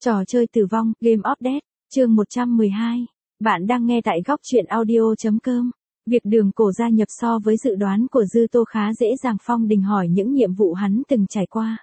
Trò chơi tử vong, Game of Death, chương 112. Bạn đang nghe tại góc truyện audio.com. Việc Đường Cổ gia nhập so với dự đoán của Dư Tô khá dễ dàng. Phong Đình hỏi những nhiệm vụ hắn từng trải qua.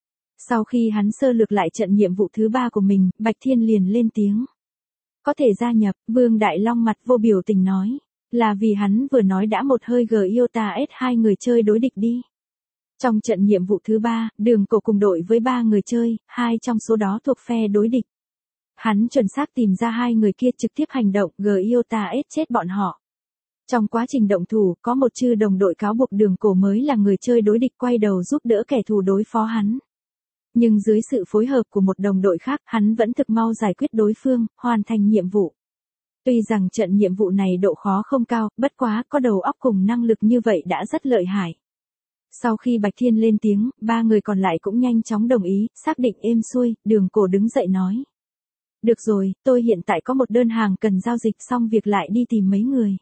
Sau khi hắn sơ lược lại trận nhiệm vụ thứ 3 của mình, Bạch Thiên liền lên tiếng. Có thể gia nhập, Vương Đại Long mặt vô biểu tình nói. Là vì hắn vừa nói đã một hơi Giota S2 người chơi đối địch đi. Trong trận nhiệm vụ thứ 3, Đường Cổ cùng đội với 3 người chơi, 2 trong số đó thuộc phe đối địch. Hắn chuẩn xác tìm ra 2 người kia trực tiếp hành động, Giota S chết bọn họ. Trong quá trình động thủ, có một chư đồng đội cáo buộc Đường Cổ mới là người chơi đối địch quay đầu giúp đỡ kẻ thù đối phó hắn. Nhưng dưới sự phối hợp của một đồng đội khác, hắn vẫn thực mau giải quyết đối phương, hoàn thành nhiệm vụ. Tuy rằng trận nhiệm vụ này độ khó không cao, bất quá có đầu óc cùng năng lực như vậy đã rất lợi hại. Sau khi Bạch Thiên lên tiếng, 3 người còn lại cũng nhanh chóng đồng ý, xác định êm xuôi, Đường Cổ đứng dậy nói. Được rồi, tôi hiện tại có một đơn hàng cần giao dịch xong việc lại đi tìm mấy người.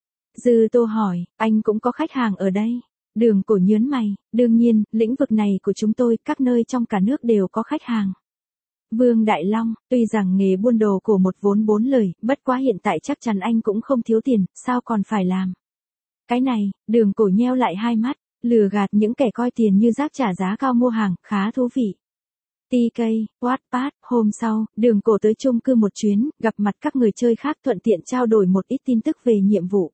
Dư Tô hỏi, anh cũng có khách hàng ở đây. Đường Cổ nhớn mày, đương nhiên, lĩnh vực này của chúng tôi, các nơi trong cả nước đều có khách hàng. Vương Đại Long, tuy rằng nghề buôn đồ cổ một vốn 4 lời, bất quá hiện tại chắc chắn anh cũng không thiếu tiền, sao còn phải làm. Cái này, Đường Cổ nheo lại hai mắt. Lừa gạt những kẻ coi tiền như rác trả giá cao mua hàng, khá thú vị. TK, Wattpad, hôm sau, Đường Cổ tới chung cư một chuyến, gặp mặt các người chơi khác thuận tiện trao đổi một ít tin tức về nhiệm vụ.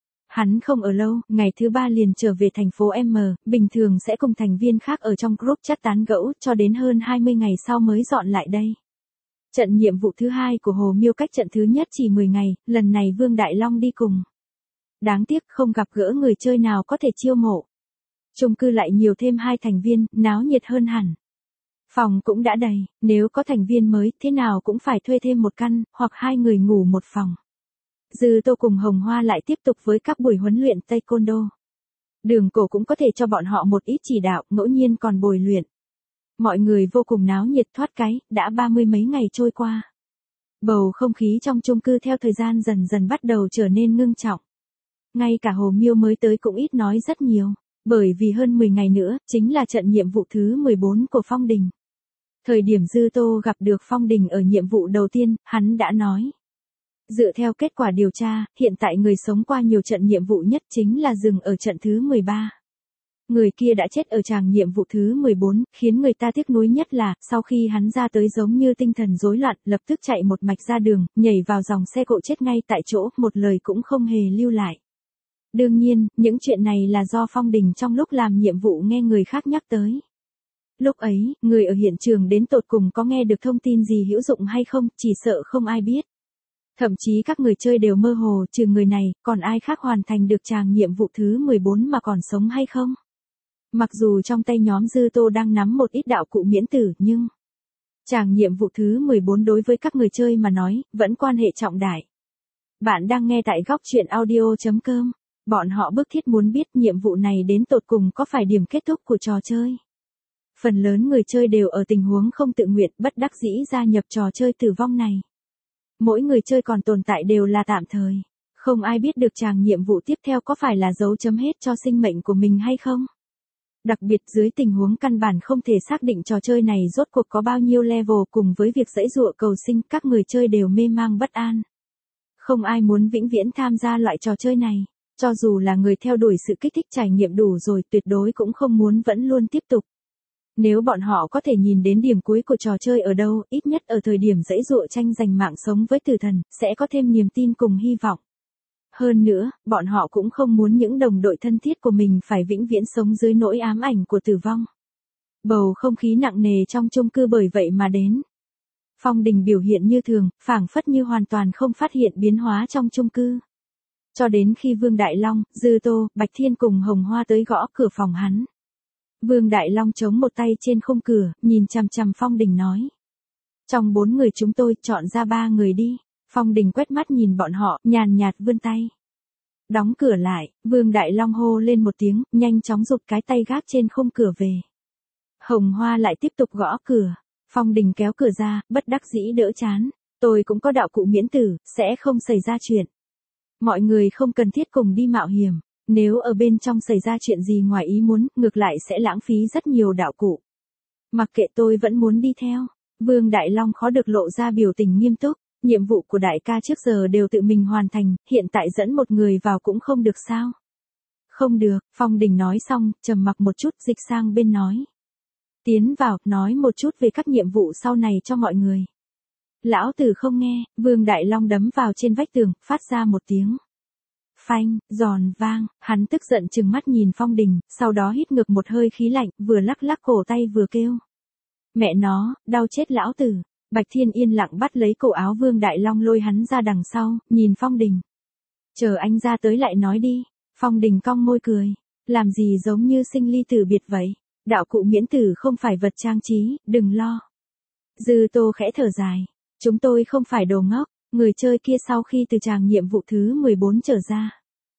Hắn không ở lâu, ngày thứ 3 liền trở về thành phố M, bình thường sẽ cùng thành viên khác ở trong group chat tán gẫu, cho đến hơn 20 ngày sau mới dọn lại đây. Trận nhiệm vụ thứ 2 của Hồ Miêu cách trận thứ nhất chỉ 10 ngày, lần này Vương Đại Long đi cùng. Đáng tiếc không gặp gỡ người chơi nào có thể chiêu mộ. Chung cư lại nhiều thêm 2 thành viên, náo nhiệt hơn hẳn. Phòng cũng đã đầy, nếu có thành viên mới, thế nào cũng phải thuê thêm một căn, hoặc 2 người ngủ một phòng. Dư Tô cùng Hồng Hoa lại tiếp tục với các buổi huấn luyện Taekwondo. Đường Cổ cũng có thể cho bọn họ một ít chỉ đạo, ngẫu nhiên còn bồi luyện. Mọi người vô cùng náo nhiệt thoát cái, đã 30 mấy ngày trôi qua. Bầu không khí trong chung cư theo thời gian dần dần bắt đầu trở nên ngưng trọng. Ngay cả Hồ Miêu mới tới cũng ít nói rất nhiều. Bởi vì hơn 10 ngày nữa, chính là trận nhiệm vụ thứ 14 của Phong Đình. Thời điểm Dư Tô gặp được Phong Đình ở nhiệm vụ đầu tiên, hắn đã nói. Dựa theo kết quả điều tra, hiện tại người sống qua nhiều trận nhiệm vụ nhất chính là dừng ở trận thứ 13. Người kia đã chết ở tràng nhiệm vụ thứ 14, khiến người ta tiếc nuối nhất là, sau khi hắn ra tới giống như tinh thần rối loạn, lập tức chạy một mạch ra đường, nhảy vào dòng xe cộ chết ngay tại chỗ, một lời cũng không hề lưu lại. Đương nhiên, những chuyện này là do Phong Đình trong lúc làm nhiệm vụ nghe người khác nhắc tới. Lúc ấy, người ở hiện trường đến tột cùng có nghe được thông tin gì hữu dụng hay không, chỉ sợ không ai biết. Thậm chí các người chơi đều mơ hồ, trừ người này, còn ai khác hoàn thành được tràng nhiệm vụ thứ 14 mà còn sống hay không? Mặc dù trong tay nhóm Dư Tô đang nắm một ít đạo cụ miễn tử, nhưng tràng nhiệm vụ thứ 14 đối với các người chơi mà nói, vẫn quan hệ trọng đại. Bạn đang nghe tại góc truyện audio.com. Bọn họ bức thiết muốn biết nhiệm vụ này đến tột cùng có phải điểm kết thúc của trò chơi. Phần lớn người chơi đều ở tình huống không tự nguyện, bất đắc dĩ gia nhập trò chơi tử vong này. Mỗi người chơi còn tồn tại đều là tạm thời. Không ai biết được tràng nhiệm vụ tiếp theo có phải là dấu chấm hết cho sinh mệnh của mình hay không. Đặc biệt dưới tình huống căn bản không thể xác định trò chơi này rốt cuộc có bao nhiêu level, cùng với việc giãy giụa cầu sinh, các người chơi đều mê mang bất an. Không ai muốn vĩnh viễn tham gia loại trò chơi này. Cho dù là người theo đuổi sự kích thích trải nghiệm đủ rồi, tuyệt đối cũng không muốn vẫn luôn tiếp tục. Nếu bọn họ có thể nhìn đến điểm cuối của trò chơi ở đâu, ít nhất ở thời điểm giãy giụa tranh giành mạng sống với tử thần, sẽ có thêm niềm tin cùng hy vọng. Hơn nữa, bọn họ cũng không muốn những đồng đội thân thiết của mình phải vĩnh viễn sống dưới nỗi ám ảnh của tử vong. Bầu không khí nặng nề trong chung cư bởi vậy mà đến. Phong Đình biểu hiện như thường, phảng phất như hoàn toàn không phát hiện biến hóa trong chung cư. Cho đến khi Vương Đại Long, Dư Tô, Bạch Thiên cùng Hồng Hoa tới gõ cửa phòng hắn. Vương Đại Long chống một tay trên khung cửa, nhìn chằm chằm Phong Đình nói. Trong 4 người chúng tôi, chọn ra 3 người đi. Phong Đình quét mắt nhìn bọn họ, nhàn nhạt vươn tay. Đóng cửa lại, Vương Đại Long hô lên một tiếng, nhanh chóng giục cái tay gác trên khung cửa về. Hồng Hoa lại tiếp tục gõ cửa. Phong Đình kéo cửa ra, bất đắc dĩ đỡ chán. Tôi cũng có đạo cụ miễn tử, sẽ không xảy ra chuyện. Mọi người không cần thiết cùng đi mạo hiểm, nếu ở bên trong xảy ra chuyện gì ngoài ý muốn, ngược lại sẽ lãng phí rất nhiều đạo cụ. Mặc kệ, tôi vẫn muốn đi theo. Vương Đại Long khó được lộ ra biểu tình nghiêm túc, nhiệm vụ của đại ca trước giờ đều tự mình hoàn thành, hiện tại dẫn một người vào cũng không được sao? Không được, Phong Đình nói xong, trầm mặc một chút dịch sang bên nói. Tiến vào, nói một chút về các nhiệm vụ sau này cho mọi người. Lão tử không nghe, Vương Đại Long đấm vào trên vách tường, phát ra một tiếng. Phanh, giòn vang, hắn tức giận trừng mắt nhìn Phong Đình, sau đó hít ngược một hơi khí lạnh, vừa lắc lắc cổ tay vừa kêu. Mẹ nó, đau chết lão tử. Bạch Thiên yên lặng bắt lấy cổ áo Vương Đại Long lôi hắn ra đằng sau, nhìn Phong Đình. Chờ anh ra tới lại nói đi. Phong Đình cong môi cười. Làm gì giống như sinh ly tử biệt vậy. Đạo cụ miễn tử không phải vật trang trí, đừng lo. Dư Tô khẽ thở dài. Chúng tôi không phải đồ ngốc. Người chơi kia sau khi từ tràng nhiệm vụ thứ 14 trở ra.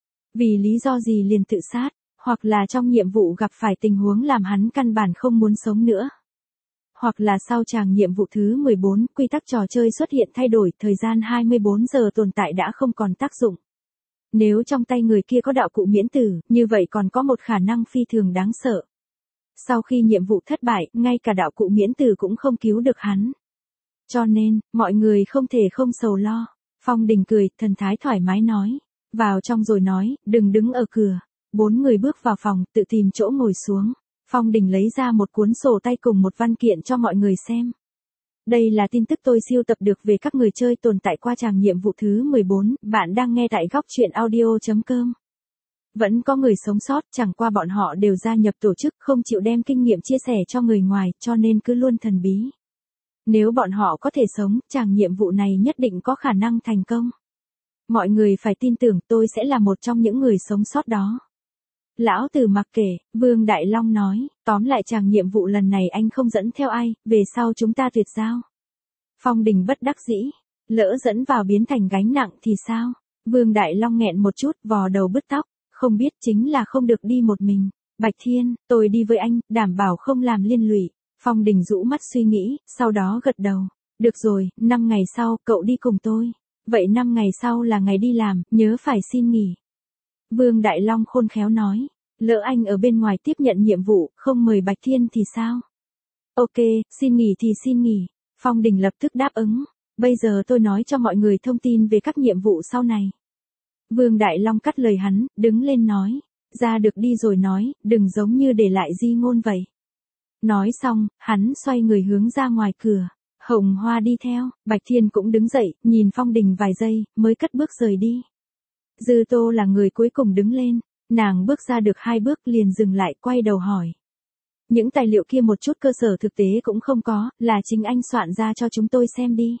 Vì lý do gì liền tự sát, hoặc là trong nhiệm vụ gặp phải tình huống làm hắn căn bản không muốn sống nữa. Hoặc là sau tràng nhiệm vụ thứ 14, quy tắc trò chơi xuất hiện thay đổi, thời gian 24 giờ tồn tại đã không còn tác dụng. Nếu trong tay người kia có đạo cụ miễn tử, như vậy còn có một khả năng phi thường đáng sợ. Sau khi nhiệm vụ thất bại, ngay cả đạo cụ miễn tử cũng không cứu được hắn. Cho nên, mọi người không thể không sầu lo. Phong Đình cười, thần thái thoải mái nói. Vào trong rồi nói, đừng đứng ở cửa. 4 người bước vào phòng, tự tìm chỗ ngồi xuống. Phong Đình lấy ra một cuốn sổ tay cùng một văn kiện cho mọi người xem. Đây là tin tức tôi siêu tập được về các người chơi tồn tại qua tràng nhiệm vụ thứ 14, bạn đang nghe tại góc truyện audio.com. Vẫn có người sống sót, chẳng qua bọn họ đều gia nhập tổ chức không chịu đem kinh nghiệm chia sẻ cho người ngoài, cho nên cứ luôn thần bí. Nếu bọn họ có thể sống, tràng nhiệm vụ này nhất định có khả năng thành công. Mọi người phải tin tưởng tôi sẽ là một trong những người sống sót đó. Lão tử mặc kệ, Vương Đại Long nói, tóm lại tràng nhiệm vụ lần này anh không dẫn theo ai, về sau chúng ta tuyệt giao. Phong Đình bất đắc dĩ, lỡ dẫn vào biến thành gánh nặng thì sao? Vương Đại Long nghẹn một chút, vò đầu bứt tóc, không biết chính là không được đi một mình. Bạch Thiên, tôi đi với anh, đảm bảo không làm liên lụy. Phong Đình rũ mắt suy nghĩ, sau đó gật đầu. Được rồi, 5 ngày sau, cậu đi cùng tôi. Vậy 5 ngày sau là ngày đi làm, nhớ phải xin nghỉ. Vương Đại Long khôn khéo nói, lỡ anh ở bên ngoài tiếp nhận nhiệm vụ, không mời Bạch Thiên thì sao? Ok, xin nghỉ thì xin nghỉ. Phong Đình lập tức đáp ứng. Bây giờ tôi nói cho mọi người thông tin về các nhiệm vụ sau này. Vương Đại Long cắt lời hắn, đứng lên nói. Ra được đi rồi nói, đừng giống như để lại di ngôn vậy. Nói xong, hắn xoay người hướng ra ngoài cửa. Hồng Hoa đi theo, Bạch Thiên cũng đứng dậy, nhìn Phong Đình vài giây, mới cất bước rời đi. Dư Tô là người cuối cùng đứng lên, nàng bước ra được 2 bước liền dừng lại quay đầu hỏi. Những tài liệu kia một chút cơ sở thực tế cũng không có, là chính anh soạn ra cho chúng tôi xem đi.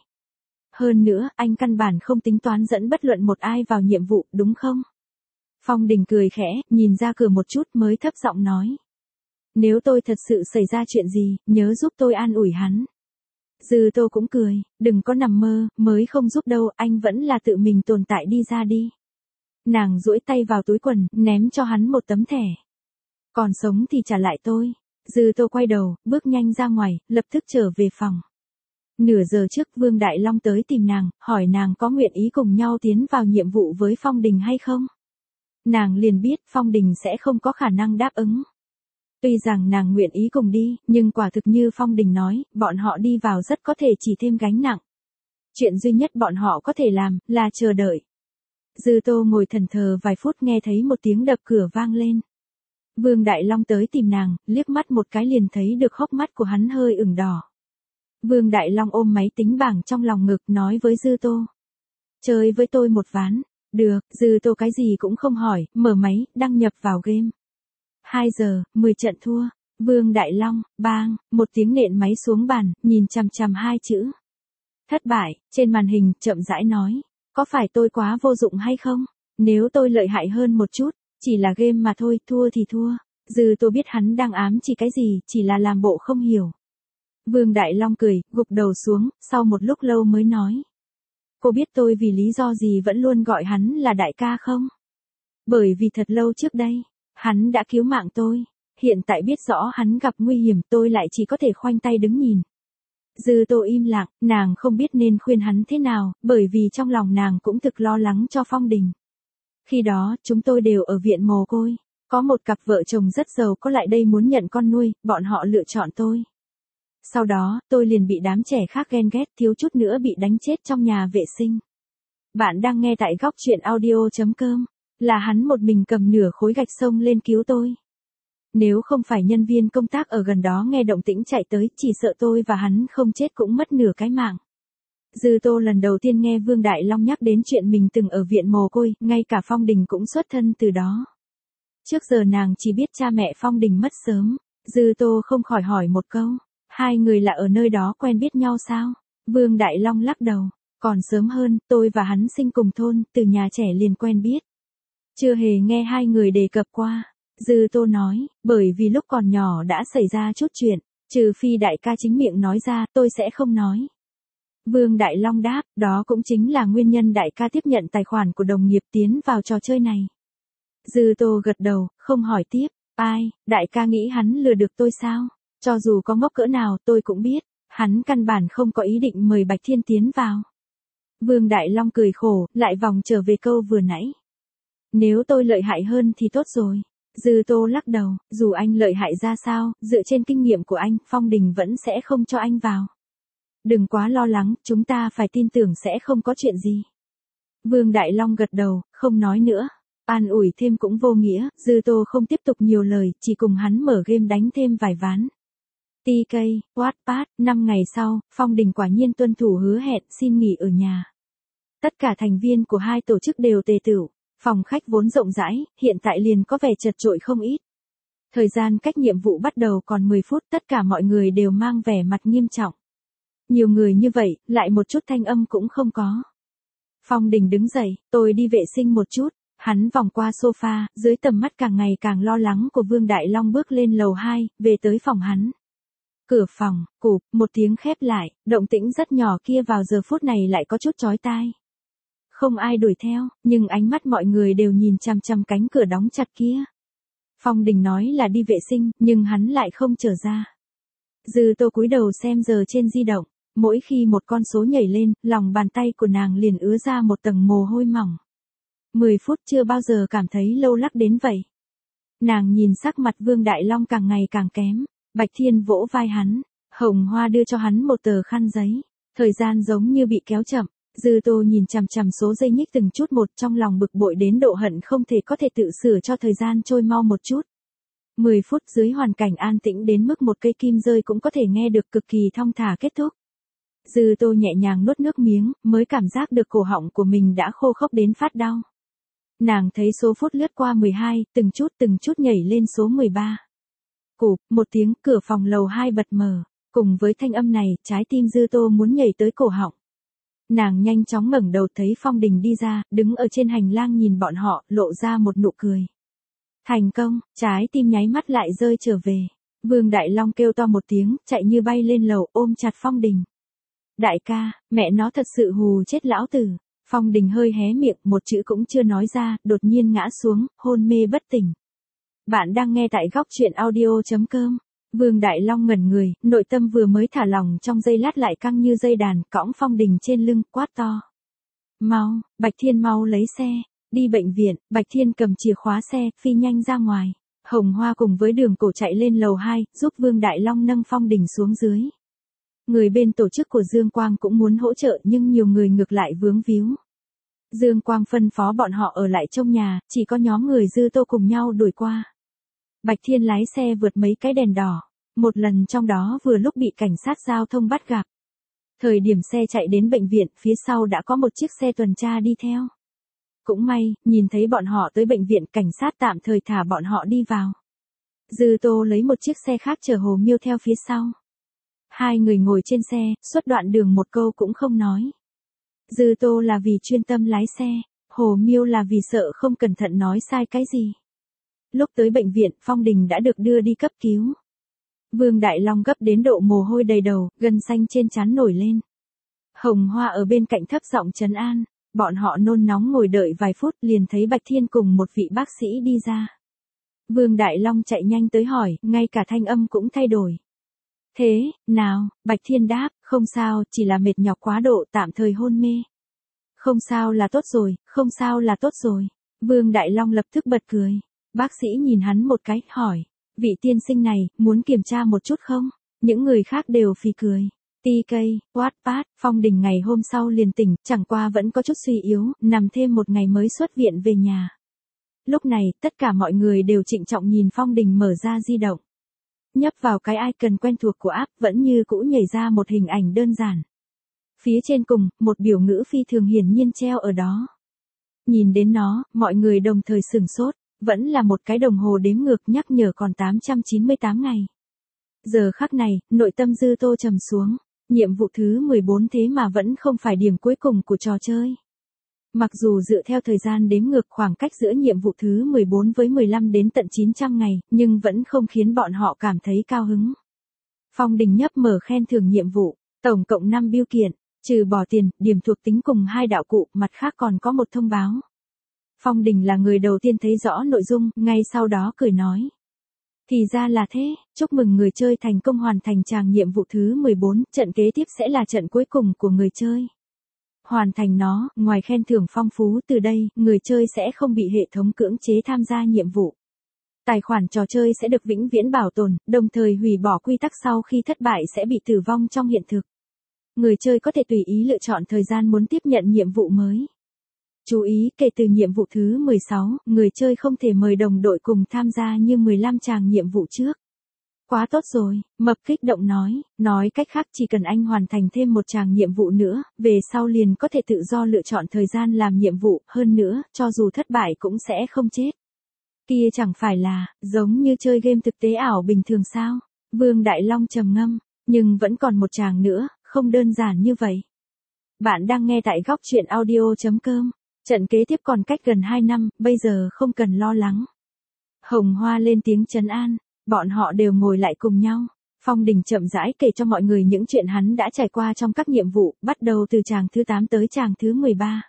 Hơn nữa, anh căn bản không tính toán dẫn bất luận một ai vào nhiệm vụ, đúng không? Phong Đình cười khẽ, nhìn ra cửa một chút mới thấp giọng nói. Nếu tôi thật sự xảy ra chuyện gì, nhớ giúp tôi an ủi hắn. Dư Tô cũng cười, đừng có nằm mơ, mới không giúp đâu, anh vẫn là tự mình tồn tại đi ra đi. Nàng duỗi tay vào túi quần, ném cho hắn một tấm thẻ. Còn sống thì trả lại tôi. Dư Tô quay đầu, bước nhanh ra ngoài, lập tức trở về phòng. Nửa giờ trước Vương Đại Long tới tìm nàng, hỏi nàng có nguyện ý cùng nhau tiến vào nhiệm vụ với Phong Đình hay không. Nàng liền biết Phong Đình sẽ không có khả năng đáp ứng. Tuy rằng nàng nguyện ý cùng đi, nhưng quả thực như Phong Đình nói, bọn họ đi vào rất có thể chỉ thêm gánh nặng. Chuyện duy nhất bọn họ có thể làm, là chờ đợi. Dư Tô ngồi thẫn thờ vài phút nghe thấy một tiếng đập cửa vang lên. Vương Đại Long tới tìm nàng, liếc mắt một cái liền thấy được hốc mắt của hắn hơi ửng đỏ. Vương Đại Long ôm máy tính bảng trong lòng ngực nói với Dư Tô. Chơi với tôi một ván. Được, Dư Tô cái gì cũng không hỏi, mở máy, đăng nhập vào game. 2 giờ, 10 trận thua. Vương Đại Long, bang, một tiếng nện máy xuống bàn, nhìn chằm chằm 2 chữ. Thất bại, trên màn hình, chậm rãi nói. Có phải tôi quá vô dụng hay không? Nếu tôi lợi hại hơn một chút, chỉ là game mà thôi, thua thì thua. Dư Tô biết hắn đang ám chỉ cái gì, chỉ là làm bộ không hiểu. Vương Đại Long cười, gục đầu xuống, sau một lúc lâu mới nói. Cô biết tôi vì lý do gì vẫn luôn gọi hắn là đại ca không? Bởi vì thật lâu trước đây, hắn đã cứu mạng tôi. Hiện tại biết rõ hắn gặp nguy hiểm tôi lại chỉ có thể khoanh tay đứng nhìn. Dư Tô im lặng, nàng không biết nên khuyên hắn thế nào, bởi vì trong lòng nàng cũng thực lo lắng cho Phong Đình. Khi đó, chúng tôi đều ở viện mồ côi. Có một cặp vợ chồng rất giàu có lại đây muốn nhận con nuôi, bọn họ lựa chọn tôi. Sau đó, tôi liền bị đám trẻ khác ghen ghét, thiếu chút nữa bị đánh chết trong nhà vệ sinh. Bạn đang nghe tại góc chuyện audio.com. Là hắn một mình cầm nửa khối gạch xông lên cứu tôi. Nếu không phải nhân viên công tác ở gần đó nghe động tĩnh chạy tới, chỉ sợ tôi và hắn không chết cũng mất nửa cái mạng. Dư Tô lần đầu tiên nghe Vương Đại Long nhắc đến chuyện mình từng ở viện mồ côi, ngay cả Phong Đình cũng xuất thân từ đó. Trước giờ nàng chỉ biết cha mẹ Phong Đình mất sớm. Dư Tô không khỏi hỏi một câu, hai người là ở nơi đó quen biết nhau sao? Vương Đại Long lắc đầu, còn sớm hơn, tôi và hắn sinh cùng thôn, từ nhà trẻ liền quen biết. Chưa hề nghe hai người đề cập qua. Dư Tô nói, bởi vì lúc còn nhỏ đã xảy ra chút chuyện, trừ phi đại ca chính miệng nói ra, tôi sẽ không nói. Vương Đại Long đáp, đó cũng chính là nguyên nhân đại ca tiếp nhận tài khoản của đồng nghiệp tiến vào trò chơi này. Dư Tô gật đầu, không hỏi tiếp, ai, đại ca nghĩ hắn lừa được tôi sao? Cho dù có ngốc cỡ nào tôi cũng biết, hắn căn bản không có ý định mời Bạch Thiên tiến vào. Vương Đại Long cười khổ, lại vòng trở về câu vừa nãy. Nếu tôi lợi hại hơn thì tốt rồi. Dư Tô lắc đầu, dù anh lợi hại ra sao, dựa trên kinh nghiệm của anh, Phong Đình vẫn sẽ không cho anh vào. Đừng quá lo lắng, chúng ta phải tin tưởng sẽ không có chuyện gì. Vương Đại Long gật đầu, không nói nữa. An ủi thêm cũng vô nghĩa, Dư Tô không tiếp tục nhiều lời, chỉ cùng hắn mở game đánh thêm vài ván. TK, Wattpad, 5 ngày sau, Phong Đình quả nhiên tuân thủ hứa hẹn xin nghỉ ở nhà. Tất cả thành viên của hai tổ chức đều tề tựu, phòng khách vốn rộng rãi, hiện tại liền có vẻ chật chội không ít. Thời gian cách nhiệm vụ bắt đầu còn 10 phút, tất cả mọi người đều mang vẻ mặt nghiêm trọng. Nhiều người như vậy, lại một chút thanh âm cũng không có. Phong Đình đứng dậy, tôi đi vệ sinh một chút. Hắn vòng qua sofa, dưới tầm mắt càng ngày càng lo lắng của Vương Đại Long bước lên lầu 2, về tới phòng hắn. Cửa phòng, cụp, một tiếng khép lại, động tĩnh rất nhỏ kia vào giờ phút này lại có chút chói tai. Không ai đuổi theo, nhưng ánh mắt mọi người đều nhìn chằm chằm cánh cửa đóng chặt kia. Phong Đình nói là đi vệ sinh, nhưng hắn lại không trở ra. Dư Tô cúi đầu xem giờ trên di động, mỗi khi một con số nhảy lên, lòng bàn tay của nàng liền ứa ra một tầng mồ hôi mỏng. 10 phút chưa bao giờ cảm thấy lâu lắc đến vậy. Nàng nhìn sắc mặt Vương Đại Long càng ngày càng kém. Bạch Thiên vỗ vai hắn. Hồng Hoa đưa cho hắn một tờ khăn giấy. Thời gian giống như bị kéo chậm. Dư Tô nhìn chằm chằm số giây nhích từng chút một, trong lòng bực bội đến độ hận không thể có thể tự sửa cho thời gian trôi mau một chút. 10 phút dưới hoàn cảnh an tĩnh đến mức một cây kim rơi cũng có thể nghe được, cực kỳ thong thả kết thúc. Dư Tô nhẹ nhàng nuốt nước miếng, mới cảm giác được cổ họng của mình đã khô khốc đến phát đau. Nàng thấy số phút lướt qua 12, từng chút nhảy lên số 13. Cụp, một tiếng, cửa phòng lầu 2 bật mở. Cùng với thanh âm này, trái tim Dư Tô muốn nhảy tới cổ họng. Nàng nhanh chóng ngẩng đầu thấy Phong Đình đi ra, đứng ở trên hành lang nhìn bọn họ, lộ ra một nụ cười. Thành công, trái tim nháy mắt lại rơi trở về. Vương Đại Long kêu to một tiếng, chạy như bay lên lầu, ôm chặt Phong Đình. Đại ca, mẹ nó thật sự hù chết lão tử. Phong Đình hơi hé miệng, một chữ cũng chưa nói ra, đột nhiên ngã xuống, hôn mê bất tỉnh. Bạn đang nghe tại góc chuyện audio.com. Vương Đại Long ngẩn người, nội tâm vừa mới thả lỏng trong giây lát lại căng như dây đàn, cõng Phong Đình trên lưng, quát to. Mau, Bạch Thiên mau lấy xe, đi bệnh viện. Bạch Thiên cầm chìa khóa xe, phi nhanh ra ngoài. Hồng Hoa cùng với Đường Cổ chạy lên lầu 2, giúp Vương Đại Long nâng Phong Đình xuống dưới. Người bên tổ chức của Dương Quang cũng muốn hỗ trợ nhưng nhiều người ngược lại vướng víu. Dương Quang phân phó bọn họ ở lại trong nhà, chỉ có nhóm người Dư Tô cùng nhau đuổi qua. Bạch Thiên lái xe vượt mấy cái đèn đỏ, một lần trong đó vừa lúc bị cảnh sát giao thông bắt gặp. Thời điểm xe chạy đến bệnh viện, phía sau đã có một chiếc xe tuần tra đi theo. Cũng may, nhìn thấy bọn họ tới bệnh viện, cảnh sát tạm thời thả bọn họ đi vào. Dư Tô lấy một chiếc xe khác chở Hồ Miêu theo phía sau. Hai người ngồi trên xe, suốt đoạn đường một câu cũng không nói. Dư Tô là vì chuyên tâm lái xe, Hồ Miêu là vì sợ không cẩn thận nói sai cái gì. Lúc tới bệnh viện, Phong Đình đã được đưa đi cấp cứu. Vương Đại Long gấp đến độ mồ hôi đầy đầu, gân xanh trên trán nổi lên. Hồng Hoa ở bên cạnh thấp giọng trấn an, bọn họ nôn nóng ngồi đợi vài phút liền thấy Bạch Thiên cùng một vị bác sĩ đi ra. Vương Đại Long chạy nhanh tới hỏi, ngay cả thanh âm cũng thay đổi. Thế, nào, Bạch Thiên đáp, không sao, chỉ là mệt nhọc quá độ, tạm thời hôn mê. Không sao là tốt rồi, không sao là tốt rồi. Vương Đại Long lập tức bật cười. Bác sĩ nhìn hắn một cái, hỏi, vị tiên sinh này, muốn kiểm tra một chút không? Những người khác đều phì cười. TK, Wattpad, Phong Đình ngày hôm sau liền tỉnh, chẳng qua vẫn có chút suy yếu, nằm thêm một ngày mới xuất viện về nhà. Lúc này, tất cả mọi người đều trịnh trọng nhìn Phong Đình mở ra di động. Nhấp vào cái icon quen thuộc của app vẫn như cũ nhảy ra một hình ảnh đơn giản. Phía trên cùng, một biểu ngữ phi thường hiển nhiên treo ở đó. Nhìn đến nó, mọi người đồng thời sửng sốt, vẫn là một cái đồng hồ đếm ngược nhắc nhở còn 898 ngày. Giờ khắc này, nội tâm Dư Tô trầm xuống, nhiệm vụ thứ 14 thế mà vẫn không phải điểm cuối cùng của trò chơi. Mặc dù dựa theo thời gian đếm ngược khoảng cách giữa nhiệm vụ thứ 14 với 15 đến tận 900 ngày, nhưng vẫn không khiến bọn họ cảm thấy cao hứng. Phong Đình nhấp mở khen thưởng nhiệm vụ, tổng cộng 5 bưu kiện, trừ bỏ tiền, điểm thuộc tính cùng 2 đạo cụ, mặt khác còn có một thông báo. Phong Đình là người đầu tiên thấy rõ nội dung, ngay sau đó cười nói. Thì ra là thế, chúc mừng người chơi thành công hoàn thành tràng nhiệm vụ thứ 14, trận kế tiếp sẽ là trận cuối cùng của người chơi. Hoàn thành nó, ngoài khen thưởng phong phú từ đây, người chơi sẽ không bị hệ thống cưỡng chế tham gia nhiệm vụ. Tài khoản trò chơi sẽ được vĩnh viễn bảo tồn, đồng thời hủy bỏ quy tắc sau khi thất bại sẽ bị tử vong trong hiện thực. Người chơi có thể tùy ý lựa chọn thời gian muốn tiếp nhận nhiệm vụ mới. Chú ý, kể từ nhiệm vụ thứ 16, người chơi không thể mời đồng đội cùng tham gia như 15 tràng nhiệm vụ trước. Quá tốt rồi, Mập kích động nói cách khác chỉ cần anh hoàn thành thêm một tràng nhiệm vụ nữa, về sau liền có thể tự do lựa chọn thời gian làm nhiệm vụ, hơn nữa, cho dù thất bại cũng sẽ không chết. Kia chẳng phải là, giống như chơi game thực tế ảo bình thường sao? Vương Đại Long trầm ngâm, nhưng vẫn còn một tràng nữa, không đơn giản như vậy. Bạn đang nghe tại góc truyện audio.com. Trận kế tiếp còn cách gần 2 năm, bây giờ không cần lo lắng. Hồng Hoa lên tiếng trấn an, bọn họ đều ngồi lại cùng nhau. Phong Đình chậm rãi kể cho mọi người những chuyện hắn đã trải qua trong các nhiệm vụ, bắt đầu từ tràng thứ 8 tới tràng thứ 13.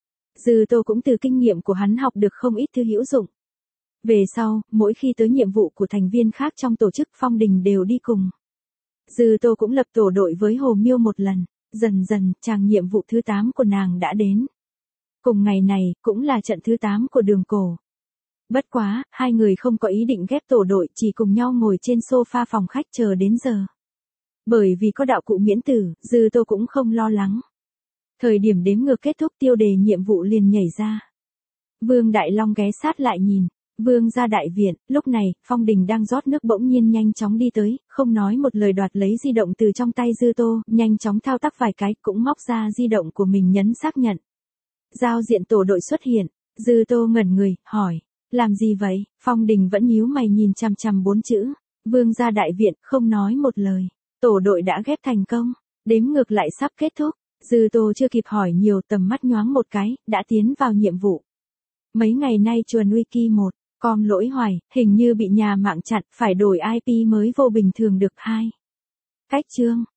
Dư Tô cũng từ kinh nghiệm của hắn học được không ít thứ hữu dụng. Về sau, mỗi khi tới nhiệm vụ của thành viên khác trong tổ chức Phong Đình đều đi cùng. Dư Tô cũng lập tổ đội với Hồ Miêu một lần, dần dần, tràng nhiệm vụ thứ 8 của nàng đã đến. Cùng ngày này, cũng là trận thứ 8 của Đường Cổ. Bất quá, hai người không có ý định ghép tổ đội, chỉ cùng nhau ngồi trên sofa phòng khách chờ đến giờ. Bởi vì có đạo cụ miễn tử, Dư Tô cũng không lo lắng. Thời điểm đếm ngược kết thúc tiêu đề nhiệm vụ liền nhảy ra. Vương Đại Long ghé sát lại nhìn. Vương ra đại viện, lúc này, Phong Đình đang rót nước bỗng nhiên nhanh chóng đi tới, không nói một lời đoạt lấy di động từ trong tay Dư Tô, nhanh chóng thao tác vài cái, cũng móc ra di động của mình nhấn xác nhận. Giao diện tổ đội xuất hiện, Dư Tô ngẩn người, hỏi, làm gì vậy? Phong Đình vẫn nhíu mày nhìn chằm chằm 4 chữ, Vương ra đại viện, không nói một lời. Tổ đội đã ghép thành công, đếm ngược lại sắp kết thúc, Dư Tô chưa kịp hỏi nhiều, tầm mắt nhoáng một cái, đã tiến vào nhiệm vụ. Mấy ngày nay chuồn wiki 1. Com lỗi hoài, hình như bị nhà mạng chặn, phải đổi IP mới vô bình thường được 2. Cách chương,